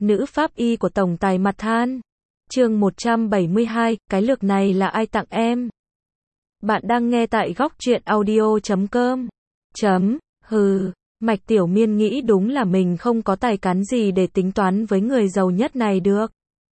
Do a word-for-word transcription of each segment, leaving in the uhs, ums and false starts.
nữ pháp y của tổng tài mặt than. Chương một trăm bảy mươi hai, cái lược này là ai tặng em? Bạn đang nghe tại góc truyện audio chấm com. Chấm, hừ, Mạch Tiểu Miên nghĩ đúng là mình không có tài cán gì để tính toán với người giàu nhất này được.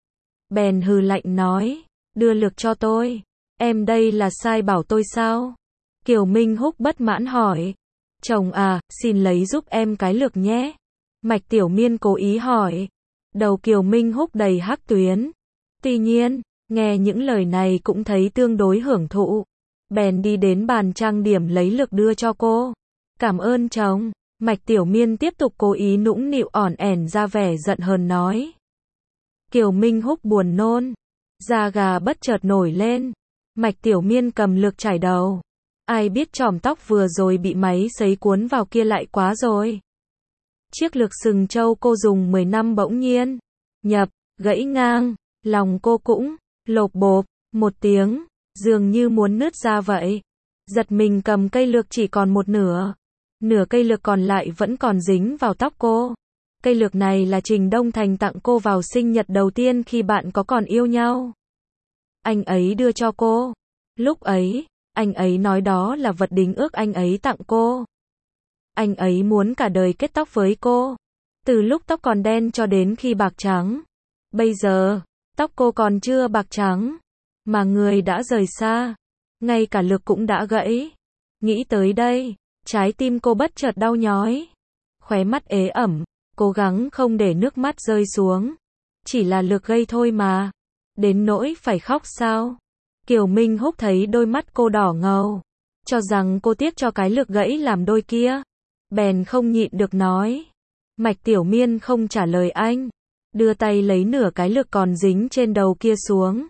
Bèn hừ lạnh nói, đưa lược cho tôi. Em đây là sai bảo tôi sao? Kiều Minh Húc bất mãn hỏi. Chồng à, xin lấy giúp em cái lược nhé. Mạch Tiểu Miên cố ý hỏi. Đầu Kiều Minh Húc đầy hắc tuyến. Tuy nhiên, nghe những lời này cũng thấy tương đối hưởng thụ. Bèn đi đến bàn trang điểm lấy lược đưa cho cô. Cảm ơn chồng. Mạch Tiểu Miên tiếp tục cố ý nũng nịu ỏn ẻn ra vẻ giận hờn nói. Kiều Minh Húc buồn nôn. Da gà bất chợt nổi lên. Mạch Tiểu Miên cầm lược chải đầu. Ai biết chòm tóc vừa rồi bị máy sấy cuốn vào kia lại quá rồi. Chiếc lược sừng trâu cô dùng mười năm bỗng nhiên nhập, gãy ngang. Lòng cô cũng lộp bộp một tiếng, dường như muốn nứt ra vậy. Giật mình cầm cây lược chỉ còn một nửa. Nửa cây lược còn lại vẫn còn dính vào tóc cô. Cây lược này là Trình Đông Thành tặng cô vào sinh nhật đầu tiên khi bạn có còn yêu nhau. Anh ấy đưa cho cô. Lúc ấy, anh ấy nói đó là vật đính ước anh ấy tặng cô. Anh ấy muốn cả đời kết tóc với cô. Từ lúc tóc còn đen cho đến khi bạc trắng. Bây giờ, tóc cô còn chưa bạc trắng. Mà người đã rời xa. Ngay cả lược cũng đã gãy. Nghĩ tới đây, trái tim cô bất chợt đau nhói. Khóe mắt ế ẩm, cố gắng không để nước mắt rơi xuống. Chỉ là lược gây thôi mà. Đến nỗi phải khóc sao? Kiều Minh Húc thấy đôi mắt cô đỏ ngầu. Cho rằng cô tiếc cho cái lược gãy làm đôi kia. Bèn không nhịn được nói. Mạch Tiểu Miên không trả lời anh. Đưa tay lấy nửa cái lược còn dính trên đầu kia xuống.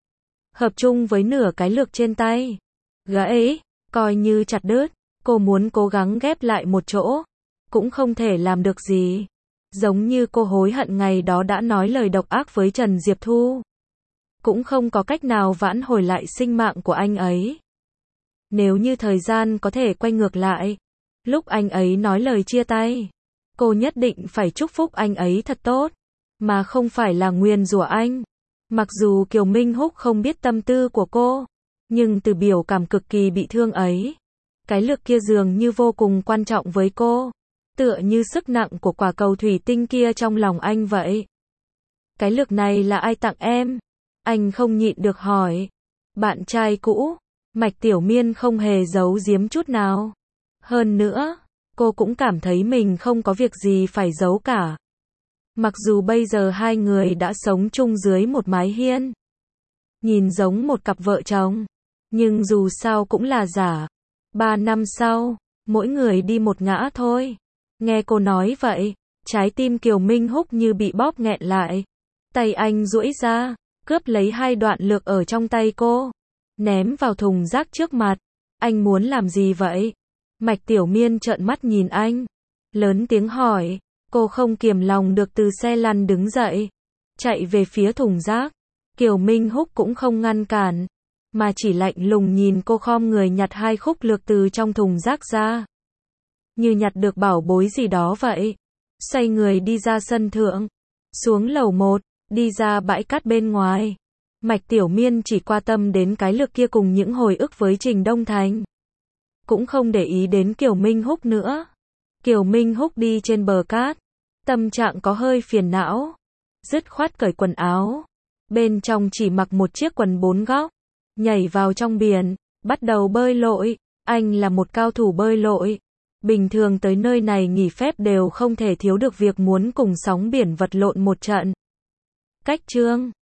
Hợp chung với nửa cái lược trên tay. Gãy, coi như chặt đứt. Cô muốn cố gắng ghép lại một chỗ. Cũng không thể làm được gì. Giống như cô hối hận ngày đó đã nói lời độc ác với Trần Diệp Thu. Cũng không có cách nào vãn hồi lại sinh mạng của anh ấy. Nếu như thời gian có thể quay ngược lại. Lúc anh ấy nói lời chia tay. Cô nhất định phải chúc phúc anh ấy thật tốt. Mà không phải là nguyền rủa anh. Mặc dù Kiều Minh Húc không biết tâm tư của cô. Nhưng từ biểu cảm cực kỳ bị thương ấy. Cái lược kia dường như vô cùng quan trọng với cô. Tựa như sức nặng của quả cầu thủy tinh kia trong lòng anh vậy. Cái lược này là ai tặng em? Anh không nhịn được hỏi. Bạn trai cũ. Mạch Tiểu Miên không hề giấu giếm chút nào. Hơn nữa, cô cũng cảm thấy mình không có việc gì phải giấu cả. Mặc dù bây giờ hai người đã sống chung dưới một mái hiên. Nhìn giống một cặp vợ chồng. Nhưng dù sao cũng là giả. Ba năm sau, mỗi người đi một ngã thôi. Nghe cô nói vậy, trái tim Kiều Minh Húc như bị bóp nghẹn lại. Tay anh duỗi ra, cướp lấy hai đoạn lược ở trong tay cô. Ném vào thùng rác trước mặt. Anh muốn làm gì vậy? Mạch Tiểu Miên trợn mắt nhìn anh. Lớn tiếng hỏi. Cô không kiềm lòng được từ xe lăn đứng dậy. Chạy về phía thùng rác. Kiều Minh Húc cũng không ngăn cản. Mà chỉ lạnh lùng nhìn cô khom người nhặt hai khúc lược từ trong thùng rác ra. Như nhặt được bảo bối gì đó vậy. Xoay người đi ra sân thượng. Xuống lầu một. Đi ra bãi cát bên ngoài. Mạch Tiểu Miên chỉ quan tâm đến cái lược kia cùng những hồi ức với Trình Đông Thành. Cũng không để ý đến Kiều Minh Húc nữa. Kiều Minh Húc đi trên bờ cát. Tâm trạng có hơi phiền não. Dứt khoát cởi quần áo. Bên trong chỉ mặc một chiếc quần bốn góc. Nhảy vào trong biển. Bắt đầu bơi lội. Anh là một cao thủ bơi lội. Bình thường tới nơi này nghỉ phép đều không thể thiếu được việc muốn cùng sóng biển vật lộn một trận. Cách chương